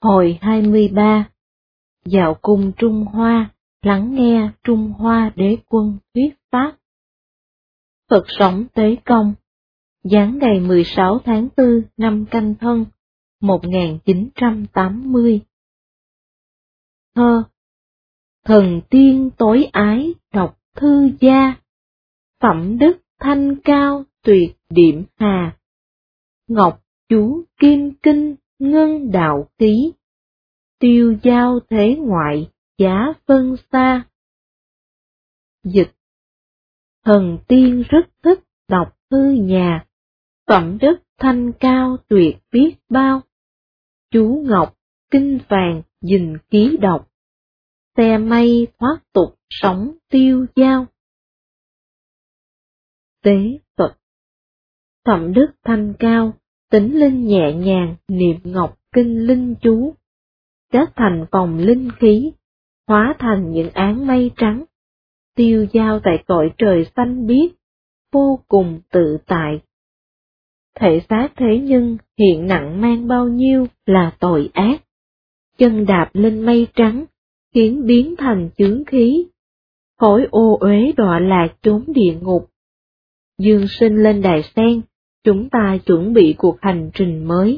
Hồi 23. Vào cung Trung Hoa, lắng nghe Trung Hoa Đế Quân thuyết pháp. Phật sống Tế Công, giáng ngày 16 tháng 4 năm Canh Thân, 1980. Thơ. Thần tiên tối ái đọc thư gia, phẩm đức thanh cao tuyệt điểm hà. Ngọc chú kim kinh ngân đạo khí, tiêu giao thế ngoại giá phân xa. Dịch. Thần tiên rất thích đọc thư nhà, phẩm đức thanh cao tuyệt biết bao. Chú ngọc kinh vàng dình ký đọc, xe mây thoát tục sống tiêu giao. Tế Phật. Phẩm đức thanh cao, tính linh nhẹ nhàng niệm ngọc kinh linh chú, các thành phòng linh khí, hóa thành những áng mây trắng, tiêu giao tại cõi trời xanh biếc, vô cùng tự tại. Thể xác thế nhân hiện nặng mang bao nhiêu là tội ác, chân đạp lên mây trắng, khiến biến thành chướng khí, khối ô uế đọa lạc trốn địa ngục. Dương sinh lên đài sen, chúng ta chuẩn bị cuộc hành trình mới.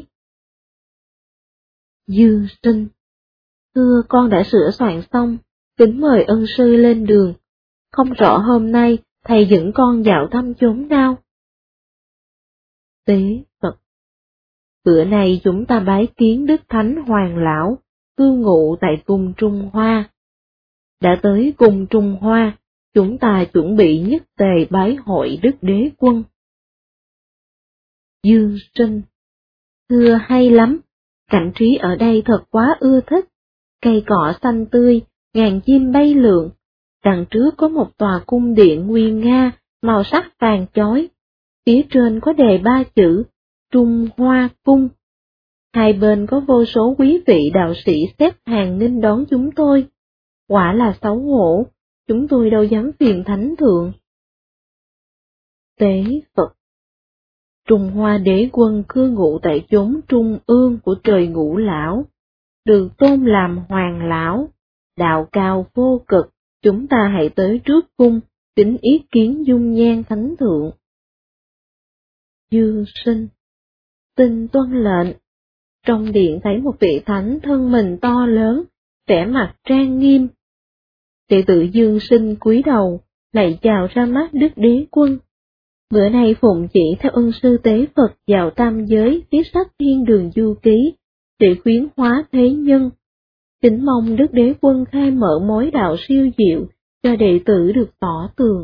Dương sinh. Thưa con đã sửa soạn xong, kính mời ân sư lên đường. Không rõ hôm nay thầy dẫn con dạo thăm chốn nào. Tế Phật. Bữa nay chúng ta bái kiến Đức Thánh Hoàng Lão, cư ngụ tại cung Trung Hoa. Đã tới cung Trung Hoa, chúng ta chuẩn bị nhất tề bái hội Đức Đế Quân. Dương sinh. Thưa hay lắm, cảnh trí ở đây thật quá ưa thích, cây cỏ xanh tươi, ngàn chim bay lượn, đằng trước có một tòa cung điện nguy nga, màu sắc vàng chói, phía trên có đề 3 chữ, Trung Hoa Cung. Hai bên có vô số quý vị đạo sĩ xếp hàng nghênh đón chúng tôi, quả là xấu hổ, chúng tôi đâu dám phiền thánh thượng. Tế Phật. Trung Hoa Đế Quân cư ngụ tại chốn trung ương của trời Ngũ Lão, được tôn làm Hoàng Lão, đạo cao vô cực, chúng ta hãy tới trước cung, kính ý kiến dung nhan thánh thượng. Dương sinh. Xin tuân lệnh. Trong điện thấy một vị thánh thân mình to lớn, vẻ mặt trang nghiêm. Đệ tử Dương sinh cúi đầu, lạy chào ra mắt Đức Đế Quân. Bữa nay phụng chỉ theo ân sư Tế Phật vào tam giới viết sách Thiên Đường Du Ký, để khuyến hóa thế nhân. Kính mong Đức Đế Quân khai mở mối đạo siêu diệu, cho đệ tử được tỏ tường.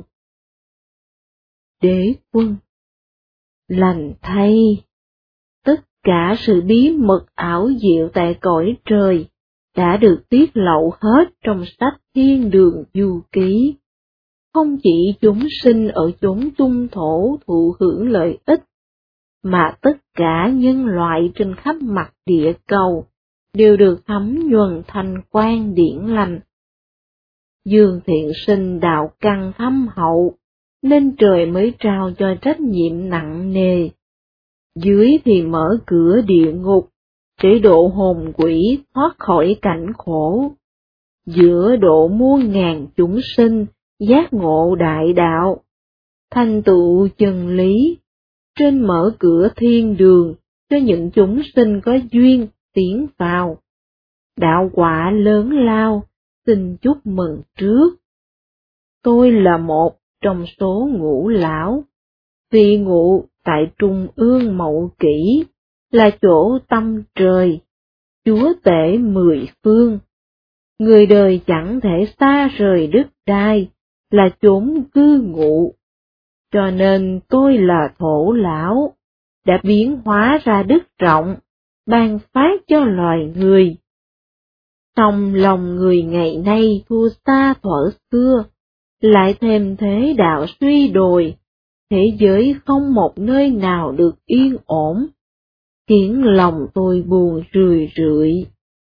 Đế Quân. Lành thay. Tất cả sự bí mật ảo diệu tại cõi trời đã được tiết lộ hết trong sách Thiên Đường Du Ký. Không chỉ chúng sinh ở chốn trung thổ thụ hưởng lợi ích, mà tất cả nhân loại trên khắp mặt địa cầu đều được thấm nhuần thành quan điển lành. Dương thiện sinh đạo căn thâm hậu, nên trời mới trao cho trách nhiệm nặng nề. Dưới thì mở cửa địa ngục, để độ hồn quỷ thoát khỏi cảnh khổ. Giữa độ muôn ngàn chúng sinh, giác ngộ đại đạo, thành tựu chân lý. Trên mở cửa thiên đường, cho những chúng sinh có duyên tiến vào. Đạo quả lớn lao, xin chúc mừng trước. Tôi là một trong số Ngũ Lão, vì ngụ tại Trung ương Mậu Kỷ, là chỗ tâm trời, chúa tể 10 phương. Người đời chẳng thể xa rời đất đai, là chốn cư ngụ. Cho nên tôi là Thổ Lão, đã biến hóa ra đức trọng, ban phát cho loài người. Song lòng người ngày nay thua xa thuở xưa, lại thêm thế đạo suy đồi, thế giới không một nơi nào được yên ổn, khiến lòng tôi buồn rười rượi.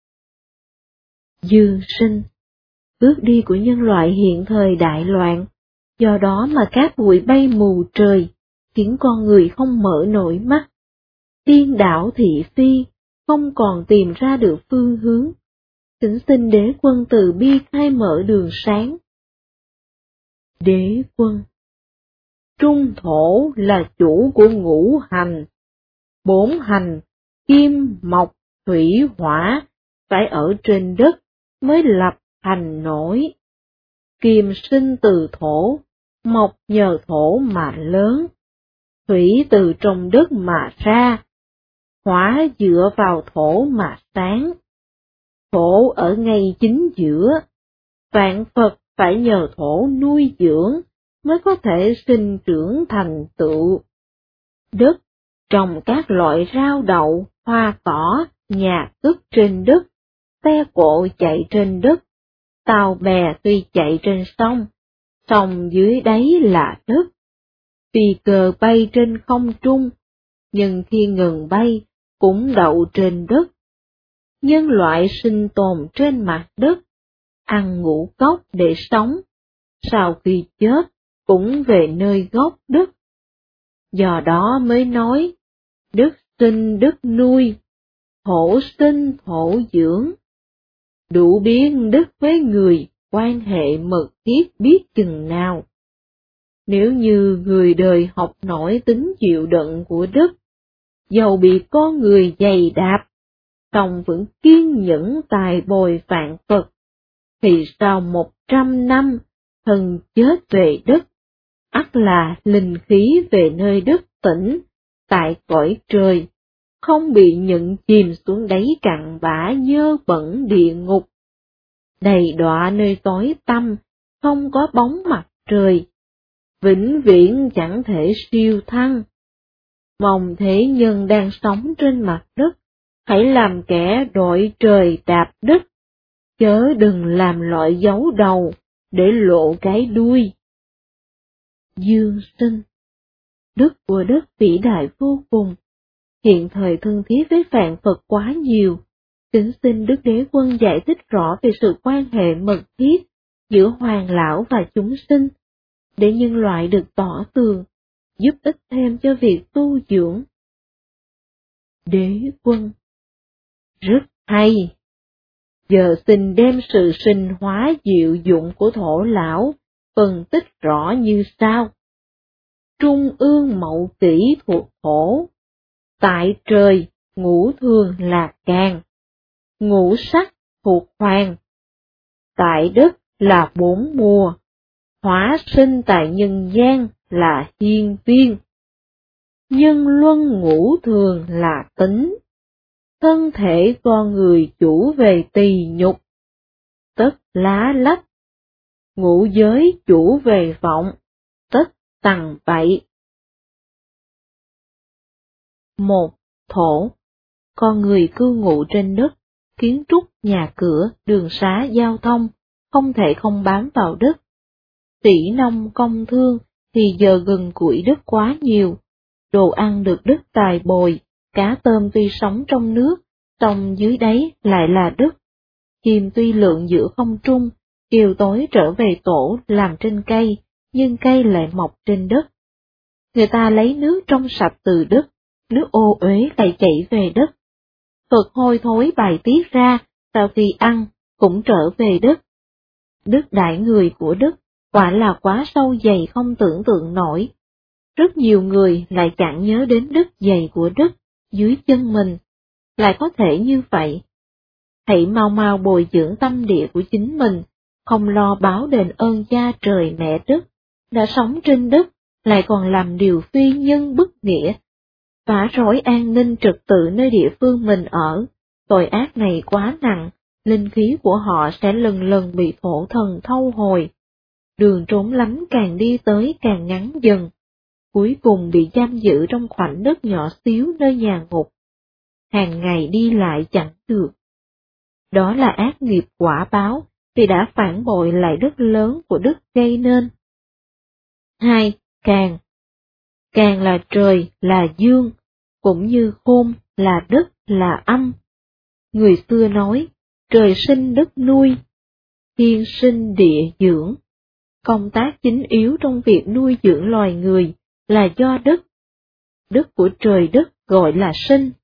Dương sinh. Bước đi của nhân loại hiện thời đại loạn, do đó mà các bụi bay mù trời, khiến con người không mở nổi mắt. Điên đảo thị phi, không còn tìm ra được phương hướng. Kính xin Đế Quân từ bi khai mở đường sáng. Đế Quân: Trung thổ là chủ của ngũ hành. 4 hành, kim, mộc, thủy, hỏa, phải ở trên đất mới lập thành nổi. Kim sinh từ thổ, mộc nhờ thổ mà lớn, thủy từ trong đất mà ra, hỏa dựa vào thổ mà sáng. Thổ ở ngay chính giữa, vạn vật phải nhờ thổ nuôi dưỡng mới có thể sinh trưởng thành tựu. Đất trồng các loại rau đậu, hoa cỏ, nhà cất trên đất, xe cộ chạy trên đất, tàu bè tuy chạy trên sông, sông dưới đáy là đất. Phi cơ bay trên không trung, nhưng khi ngừng bay cũng đậu trên đất. Nhân loại sinh tồn trên mặt đất, ăn ngũ cốc để sống, sau khi chết cũng về nơi gốc đất. Do đó mới nói, đất sinh đất nuôi, thổ sinh thổ dưỡng. Đủ biến đất với người, quan hệ mật thiết biết chừng nào. Nếu như người đời học nổi tính chịu đựng của đất, dầu bị con người giày đạp, song vẫn kiên nhẫn tài bồi vạn vật, thì sau 100 năm, thần chết về đất, ắt là linh khí về nơi đất tĩnh, tại cõi trời, không bị nhận chìm xuống đáy cặn bã nhơ bẩn địa ngục. Đầy đọa nơi tối tăm, không có bóng mặt trời, vĩnh viễn chẳng thể siêu thăng. Mong thế nhân đang sống trên mặt đất, hãy làm kẻ đội trời đạp đất, chớ đừng làm loại giấu đầu, để lộ cái đuôi. Dương sinh: Đức của đất vĩ đại vô cùng, hiện thời thân thiết với vạn vật quá nhiều. Kính xin Đức Đế Quân giải thích rõ về sự quan hệ mật thiết giữa hoàng lão và chúng sinh, để nhân loại được tỏ tường, giúp ích thêm cho việc tu dưỡng. Đế Quân: Rất hay. Giờ xin đem sự sinh hóa diệu dụng của thổ lão phân tích rõ như sau. Trung ương Mậu Kỷ thuộc thổ, tại trời ngũ thường là can, ngũ sắc thuộc hoàng, tại đất là 4 mùa, hỏa sinh tại nhân gian là hiên viên, nhân luân ngũ thường là tính, thân thể con người chủ về tỳ nhục, tất lá lách, ngũ giới chủ về vọng, tất tằng bậy. 1. Thổ. Con người cư ngụ trên đất, kiến trúc, nhà cửa, đường xá, giao thông, không thể không bám vào đất. Sĩ nông công thương thì giờ gần củi đất quá nhiều, đồ ăn được đất tài bồi, cá tôm tuy sống trong nước, sông dưới đáy lại là đất. Chim tuy lượn giữa không trung, chiều tối trở về tổ làm trên cây, nhưng cây lại mọc trên đất. Người ta lấy nước trong sạch từ đất, nước ô uế lại chảy về đất. Vật hôi thối bài tiết ra, sau khi ăn, cũng trở về đất. Đức đại người của đất, quả là quá sâu dày không tưởng tượng nổi. Rất nhiều người lại chẳng nhớ đến đất dày của đất dưới chân mình, lại có thể như vậy. Hãy mau mau bồi dưỡng tâm địa của chính mình, không lo báo đền ơn cha trời mẹ đất, đã sống trên đất, lại còn làm điều phi nhân bất nghĩa, phá rối an ninh trật tự nơi địa phương mình ở. Tội ác này quá nặng, linh khí của họ sẽ lần lần bị thổ thần thâu hồi. Đường trốn lánh càng đi tới càng ngắn dần, cuối cùng bị giam giữ trong khoảnh đất nhỏ xíu nơi nhà ngục. Hàng ngày đi lại chẳng được. Đó là ác nghiệp quả báo, vì đã phản bội lại đất lớn của đất gây nên. 2. Càn. Càn là trời, là dương, cũng như khôn là đất, là âm. Người xưa nói, trời sinh đất nuôi, thiên sinh địa dưỡng. Công tác chính yếu trong việc nuôi dưỡng loài người là do đất. Đất của trời đất gọi là sinh,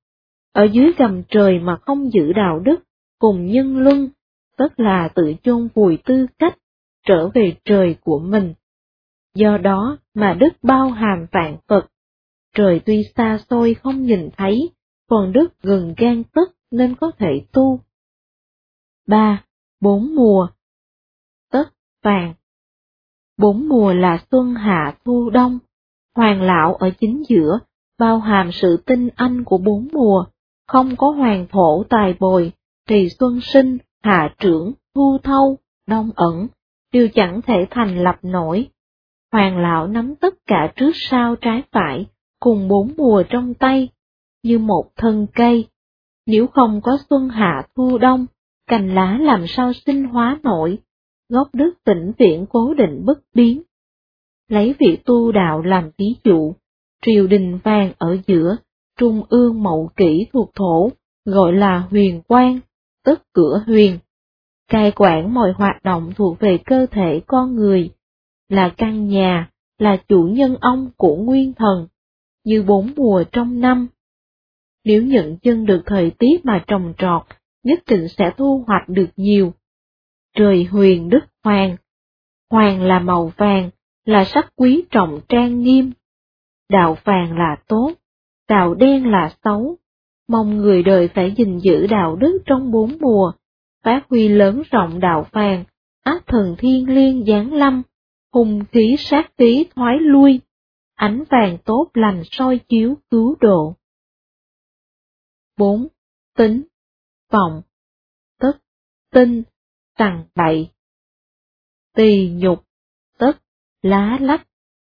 ở dưới gầm trời mà không giữ đạo đức cùng nhân luân, tức là tự chôn vùi tư cách, trở về trời của mình. Do đó mà đức bao hàm vạn vật, trời tuy xa xôi không nhìn thấy, còn đức gần gang tấc nên có thể tu. 3. 4 mùa. Tất vàng. 4 mùa là xuân hạ thu đông, hoàng lão ở chính giữa, bao hàm sự tinh anh của 4 mùa, không có hoàng thổ tài bồi, thì xuân sinh, hạ trưởng, thu thâu, đông ẩn, đều chẳng thể thành lập nổi. Hoàng lão nắm tất cả trước sau trái phải, cùng 4 mùa trong tay, như một thân cây. Nếu không có xuân hạ thu đông, cành lá làm sao sinh hóa nổi, gốc đức vĩnh viễn cố định bất biến. Lấy việc tu đạo làm ví dụ, triều đình vàng ở giữa, trung ương Mậu Kỷ thuộc thổ, gọi là huyền quan, tức cửa huyền. Cai quản mọi hoạt động thuộc về cơ thể con người, là căn nhà, là chủ nhân ông của nguyên thần, như 4 mùa trong năm. Nếu nhận chân được thời tiết mà trồng trọt, nhất định sẽ thu hoạch được nhiều. Trời huyền đức hoàng. Hoàng là màu vàng, là sắc quý trọng trang nghiêm. Đạo vàng là tốt, đạo đen là xấu. Mong người đời phải gìn giữ đạo đức trong 4 mùa, phát huy lớn rộng đạo vàng, ác thần thiên liêng giáng lâm, hung khí sát khí thoái lui, ánh vàng tốt lành soi chiếu cứu độ. 4. Tính, vọng, tức, tinh, tằng bậy. Tỳ nhục, tức, lá lách.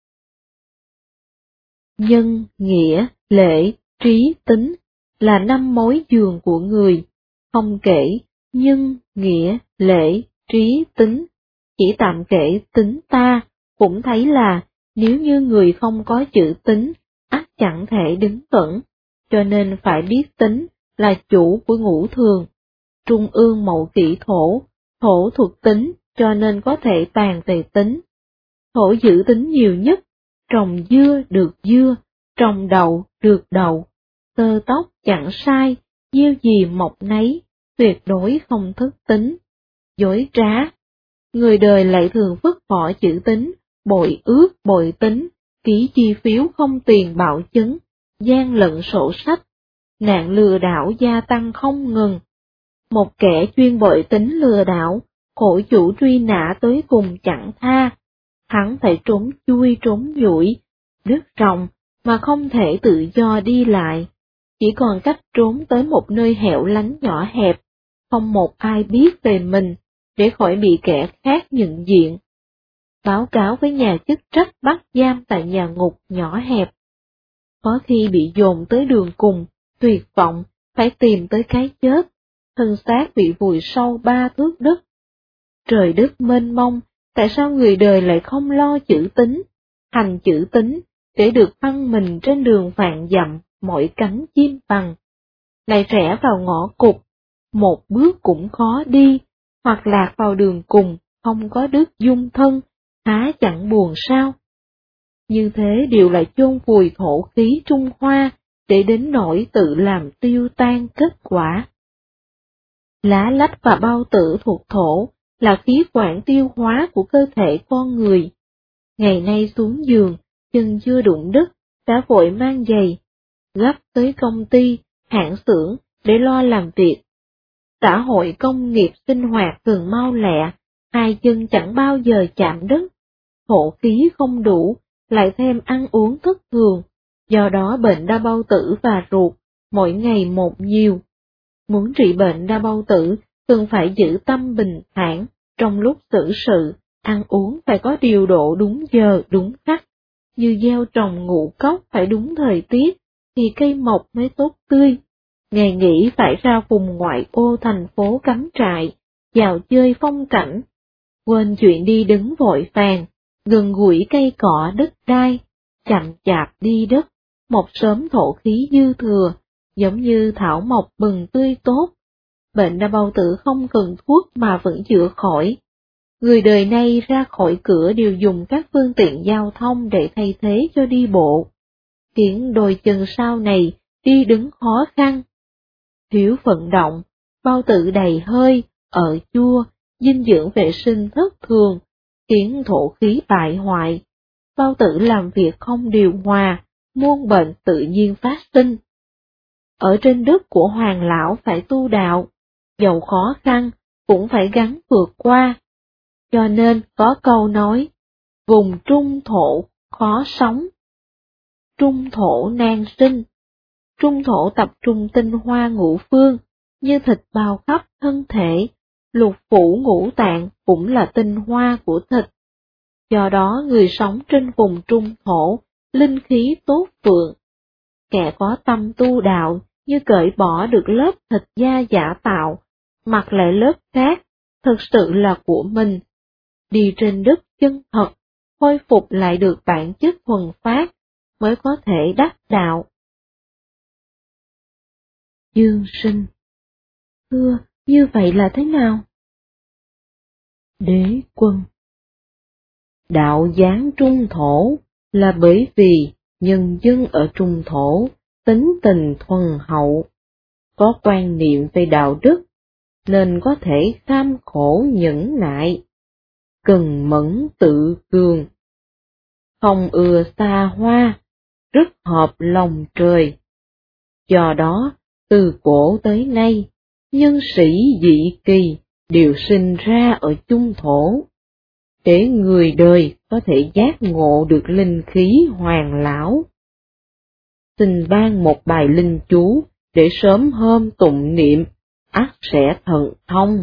Nhân, nghĩa, lễ, trí, tính, là 5 mối giường của người, không kể nhân, nghĩa, lễ, trí, tính, chỉ tạm kể tính ta, cũng thấy là nếu như người không có chữ tính, ắt chẳng thể đứng vững, cho nên phải biết tính là chủ của ngũ thường. Trung ương Mậu Kỷ thổ, thổ thuộc tính, cho nên có thể bàn về tính. Thổ giữ tính nhiều nhất, trồng dưa được dưa, trồng đậu được đậu, tơ tóc chẳng sai, gieo gì mọc nấy, tuyệt đối không thất tính. Dối trá. Người đời lại thường vứt bỏ chữ tính, bội ước bội tính, ký chi phiếu không tiền bảo chứng, gian lận sổ sách. Nạn lừa đảo gia tăng không ngừng. Một kẻ chuyên bội tính lừa đảo, khổ chủ truy nã tới cùng chẳng tha. Hắn phải trốn chui trốn nhủi, đứt ròng, mà không thể tự do đi lại. Chỉ còn cách trốn tới một nơi hẻo lánh nhỏ hẹp, không một ai biết về mình, để khỏi bị kẻ khác nhận diện. Báo cáo với nhà chức trách bắt giam tại nhà ngục nhỏ hẹp. Có khi bị dồn tới đường cùng, tuyệt vọng, phải tìm tới cái chết, thân xác bị vùi sâu 3 thước đất. Trời đất mênh mông, tại sao người đời lại không lo chữ tính, hành chữ tính, để được phăng mình trên đường vạn dặm, mọi cánh chim bằng. Lại rẽ vào ngõ cụt, một bước cũng khó đi, hoặc lạc vào đường cùng, không có đức dung thân, há chẳng buồn sao? Như thế đều là chôn vùi thổ khí Trung Hoa, để đến nỗi tự làm tiêu tan kết quả. Lá lách và bao tử thuộc thổ, là khí quản tiêu hóa của cơ thể con người. Ngày nay xuống giường, chân chưa đụng đất, đã vội mang giày, gấp tới công ty, hãng xưởng, để lo làm việc. Xã hội công nghiệp sinh hoạt thường mau lẹ, hai chân chẳng bao giờ chạm đất. Thổ khí không đủ, lại thêm ăn uống thất thường, do đó bệnh đau bao tử và ruột, mỗi ngày một nhiều. Muốn trị bệnh đau bao tử, cần phải giữ tâm bình thản, trong lúc xử sự, ăn uống phải có điều độ đúng giờ đúng khắc, như gieo trồng ngũ cốc phải đúng thời tiết, thì cây mọc mới tốt tươi. Ngày nghỉ phải ra vùng ngoại ô thành phố cắm trại, dạo chơi phong cảnh, quên chuyện đi đứng vội vàng, gần gũi cây cỏ đất đai, chậm chạp đi đất, một sớm thổ khí dư thừa, giống như thảo mộc bừng tươi tốt. Bệnh đau bao tử không cần thuốc mà vẫn chữa khỏi. Người đời nay ra khỏi cửa đều dùng các phương tiện giao thông để thay thế cho đi bộ, khiến đôi chân sau này đi đứng khó khăn, thiếu vận động, bao tử đầy hơi, ở chua, dinh dưỡng vệ sinh thất thường, khiến thổ khí bại hoại, bao tử làm việc không điều hòa, muôn bệnh tự nhiên phát sinh. Ở trên đất của Hoàng lão phải tu đạo, dầu khó khăn cũng phải gắng vượt qua. Cho nên có câu nói, vùng trung thổ khó sống, trung thổ nan sinh. Trung thổ tập trung tinh hoa ngũ phương, như thịt bao khắp thân thể, lục phủ ngũ tạng cũng là tinh hoa của thịt. Do đó người sống trên vùng trung thổ, linh khí tốt vượng. Kẻ có tâm tu đạo như cởi bỏ được lớp thịt da giả tạo, mặc lại lớp khác, thực sự là của mình. Đi trên đất chân thật, khôi phục lại được bản chất thuần phát, mới có thể đắc đạo. Dương Sinh: Thưa, như vậy là thế nào? Đế Quân: Đạo giáng trung thổ là bởi vì nhân dân ở trung thổ tính tình thuần hậu, có quan niệm về đạo đức, nên có thể kham khổ nhẫn nại, cần mẫn tự cường, không ưa xa hoa, rất hợp lòng trời. Do đó, từ cổ tới nay, nhân sĩ dị kỳ đều sinh ra ở trung thổ, để người đời có thể giác ngộ được linh khí hoàng lão. Xin ban một bài linh chú để sớm hôm tụng niệm, ắt sẽ thần thông.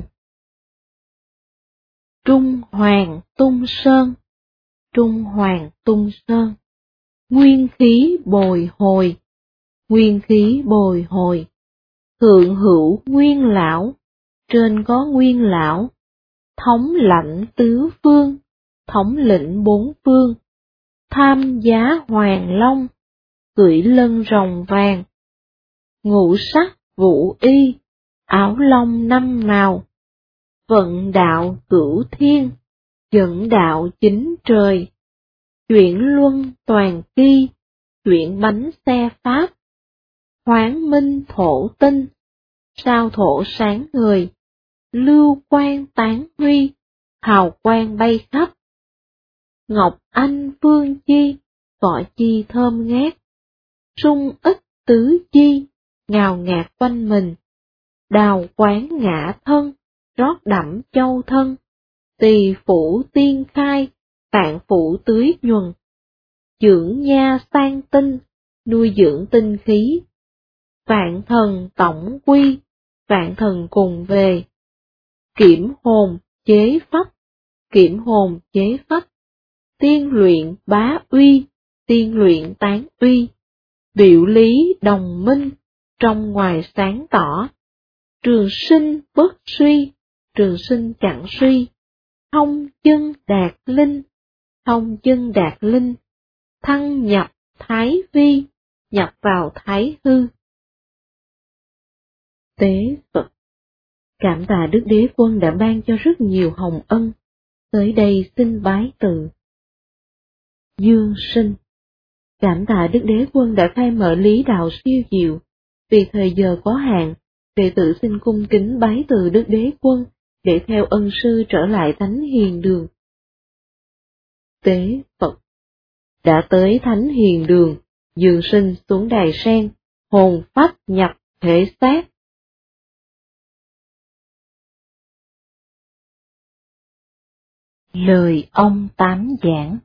Trung Hoàng Tung Sơn. Trung Hoàng Tung Sơn. Nguyên khí bồi hồi. Nguyên khí bồi hồi. Thượng hữu nguyên lão, trên có nguyên lão. Thống lãnh tứ phương, thống lĩnh bốn phương. Tham giá hoàng long, cưỡi lân rồng vàng. Ngũ sắc vũ y, áo lông năm màu. Vận đạo cửu thiên, dẫn đạo chính trời. Chuyển luân toàn kỳ, chuyển bánh xe pháp. Hoán minh thổ tinh, sao thổ sáng người. Lưu quang tán huy, hào quang bay khắp. Ngọc anh vương chi, cỏ chi thơm ngát. Sung ích tứ chi, ngào ngạt quanh mình. Đào quán ngã thân, rót đẫm châu thân. Tỳ phủ tiên khai, tạng phủ tưới nhuần. Dưỡng nha sang tinh, nuôi dưỡng tinh khí. Vạn thần tổng quy, vạn thần cùng về. Kiểm hồn chế phách, kiểm hồn chế phách. Tiên luyện bá uy, tiên luyện tán uy. Biểu lý đồng minh, trong ngoài sáng tỏ. Trường sinh bất suy, trường sinh chẳng suy. Thông chân đạt linh, thông chân đạt linh. Thăng nhập thái vi, nhập vào thái hư. Tế Phật: Cảm tạ Đức Đế Quân đã ban cho rất nhiều hồng ân, tới đây xin bái từ. Dương Sinh: Cảm tạ Đức Đế Quân đã khai mở lý đạo siêu diệu, vì thời giờ có hạn, đệ tử xin cung kính bái từ Đức Đế Quân, để theo ân sư trở lại Thánh Hiền Đường. Tế Phật: Đã tới Thánh Hiền Đường, Dương Sinh xuống đài sen, hồn phách nhập thể xác. Lời ông Tám giảng.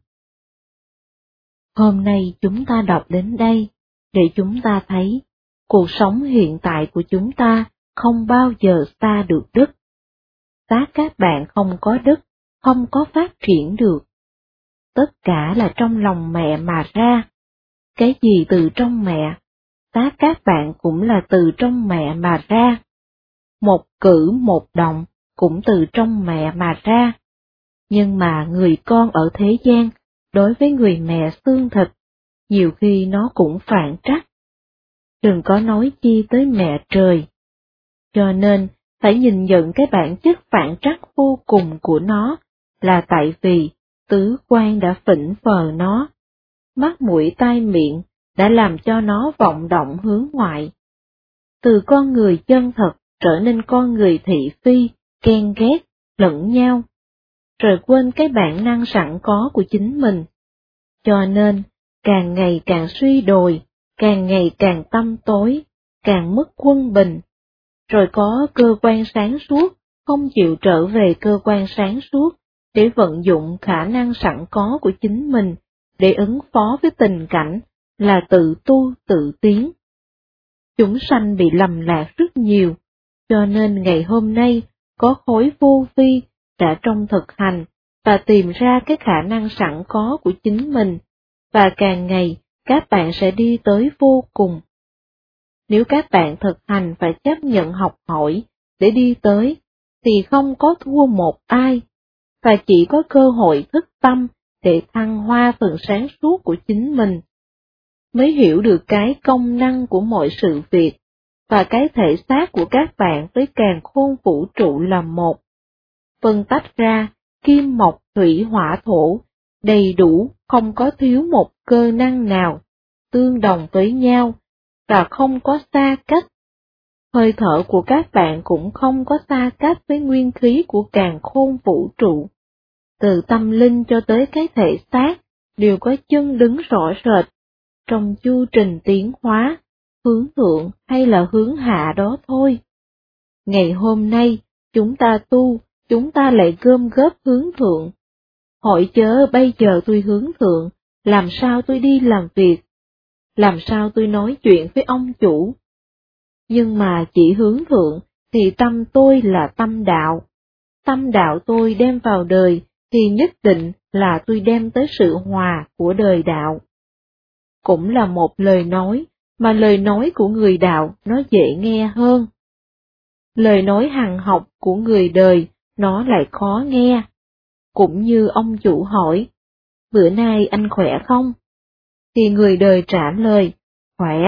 Hôm nay chúng ta đọc đến đây, để chúng ta thấy, cuộc sống hiện tại của chúng ta không bao giờ xa được đức. Xác các bạn không có đức, không có phát triển được. Tất cả là trong lòng mẹ mà ra. Cái gì từ trong mẹ, xác các bạn cũng là từ trong mẹ mà ra. Một cử một động cũng từ trong mẹ mà ra. Nhưng mà người con ở thế gian, đối với người mẹ xương thịt, nhiều khi nó cũng phản trắc. Đừng có nói chi tới mẹ trời. Cho nên, phải nhìn nhận cái bản chất phản trắc vô cùng của nó, là tại vì tứ quan đã phỉnh phờ nó. Mắt mũi tai miệng đã làm cho nó vọng động hướng ngoại. từ con người chân thật trở nên con người thị phi, ghen ghét, lẫn nhau, rồi quên cái bản năng sẵn có của chính mình. Cho nên, càng ngày càng suy đồi, càng ngày càng tăm tối, càng mất quân bình. Rồi có cơ quan sáng suốt, không chịu trở về cơ quan sáng suốt, để vận dụng khả năng sẵn có của chính mình, để ứng phó với tình cảnh, là tự tu tự tiến. Chúng sanh bị lầm lạc rất nhiều, cho nên ngày hôm nay có khối vô vi đã trong thực hành và tìm ra cái khả năng sẵn có của chính mình, và càng ngày các bạn sẽ đi tới vô cùng. Nếu các bạn thực hành và chấp nhận học hỏi để đi tới, thì không có thua một ai, và chỉ có cơ hội thức tâm để thăng hoa phần sáng suốt của chính mình, mới hiểu được cái công năng của mọi sự việc, và cái thể xác của các bạn với càn khôn vũ trụ là một. Phân tách ra, kim mộc thủy hỏa thổ, đầy đủ, không có thiếu một cơ năng nào, tương đồng với nhau, và không có xa cách. Hơi thở của các bạn cũng không có xa cách với nguyên khí của càn khôn vũ trụ. Từ tâm linh cho tới cái thể xác, đều có chân đứng rõ rệt, trong chu trình tiến hóa, hướng thượng hay là hướng hạ đó thôi. Ngày hôm nay, chúng ta tu, chúng ta lại gom góp hướng thượng. Hỏi chớ bây giờ tôi hướng thượng, làm sao tôi đi làm việc? Làm sao tôi nói chuyện với ông chủ? Nhưng mà chỉ hướng thượng, thì tâm tôi là tâm đạo. Tâm đạo tôi đem vào đời, thì nhất định là tôi đem tới sự hòa của đời đạo. Cũng là một lời nói, mà lời nói của người đạo nó dễ nghe hơn. Lời nói hằng học của người đời nó lại khó nghe. Cũng như ông chủ hỏi, bữa nay anh khỏe không? Thì người đời trả lời, khỏe.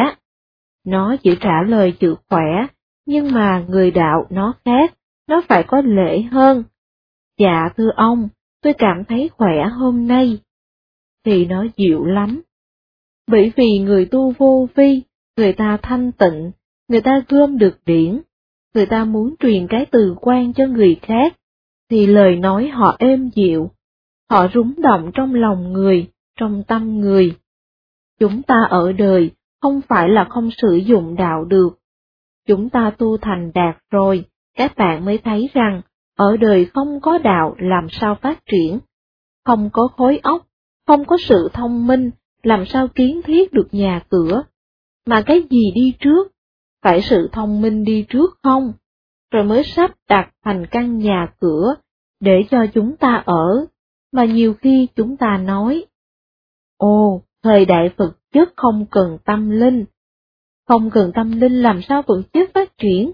Nó chỉ trả lời chữ khỏe, nhưng mà người đạo nó khác, nó phải có lễ hơn. Dạ thưa ông, tôi cảm thấy khỏe hôm nay. Thì nó dịu lắm. Bởi vì người tu vô vi, người ta thanh tịnh, người ta gom được điển, người ta muốn truyền cái từ quan cho người khác, thì lời nói họ êm dịu, họ rúng động trong lòng người, trong tâm người. Chúng ta ở đời không phải là không sử dụng đạo được. Chúng ta tu thành đạt rồi, các bạn mới thấy rằng, ở đời không có đạo làm sao phát triển, không có khối óc, không có sự thông minh, làm sao kiến thiết được nhà cửa. Mà cái gì đi trước? Phải sự thông minh đi trước không? Rồi mới sắp đặt thành căn nhà cửa, để cho chúng ta ở. Mà nhiều khi chúng ta nói, ồ, thời đại vật chất không cần tâm linh. Không cần tâm linh làm sao vật chất phát triển?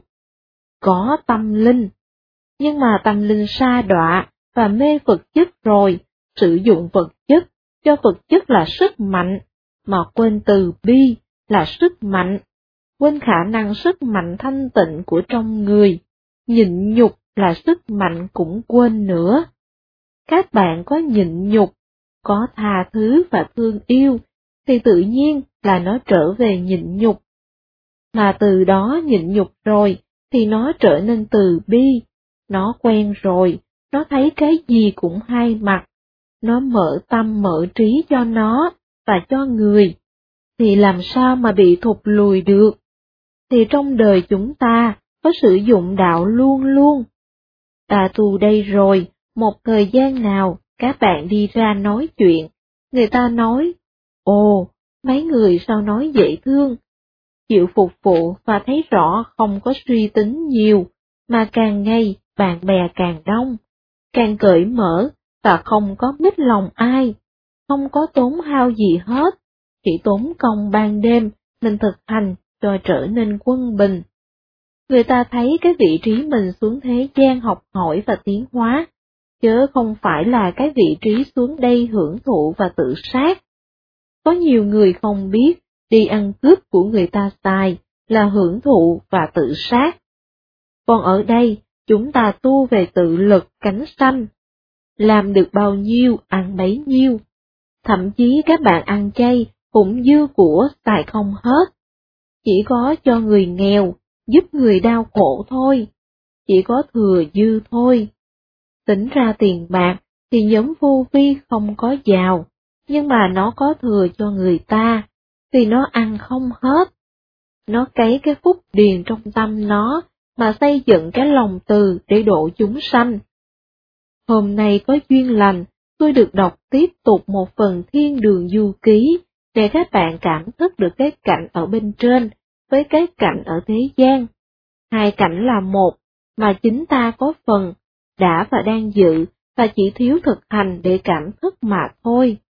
Có tâm linh. Nhưng mà tâm linh sa đọa và mê vật chất rồi, sử dụng vật chất, cho vật chất là sức mạnh, mà quên từ bi là sức mạnh, quên khả năng sức mạnh thanh tịnh của trong người, nhịn nhục là sức mạnh cũng quên nữa. Các bạn có nhịn nhục, có tha thứ và thương yêu, thì tự nhiên là nó trở về nhịn nhục. Mà từ đó nhịn nhục rồi, thì nó trở nên từ bi, nó quen rồi, nó thấy cái gì cũng hai mặt, nó mở tâm mở trí cho nó và cho người, thì làm sao mà bị thụt lùi được? Thì trong đời chúng ta có sử dụng đạo luôn luôn. Ta tu đây rồi, một thời gian nào các bạn đi ra nói chuyện, người ta nói, ồ, mấy người sao nói dễ thương, chịu phục vụ và thấy rõ không có suy tính nhiều, mà càng ngày bạn bè càng đông, càng cởi mở và không có mít lòng ai, không có tốn hao gì hết, chỉ tốn công ban đêm mình thực hành cho trở nên quân bình. Người ta thấy cái vị trí mình xuống thế gian học hỏi và tiến hóa, chứ không phải là cái vị trí xuống đây hưởng thụ và tự sát. Có nhiều người không biết, đi ăn cướp của người ta xài là hưởng thụ và tự sát. Còn ở đây, chúng ta tu về tự lực cánh sanh. Làm được bao nhiêu, ăn bấy nhiêu. Thậm chí các bạn ăn chay cũng dư của xài không hết. Chỉ có cho người nghèo, giúp người đau khổ thôi, chỉ có thừa dư thôi. Tính ra tiền bạc thì nhóm vô vi không có giàu, nhưng mà nó có thừa cho người ta, vì nó ăn không hết. Nó cấy cái phúc điền trong tâm nó, mà xây dựng cái lòng từ để độ chúng sanh. Hôm nay có duyên lành, tôi được đọc tiếp tục một phần Thiên Đường Du Ký, để các bạn cảm thức được cái cảnh ở bên trên, với cái cảnh ở thế gian. Hai cảnh là một, mà chính ta có phần, đã và đang dự, và chỉ thiếu thực hành để cảm thức mà thôi.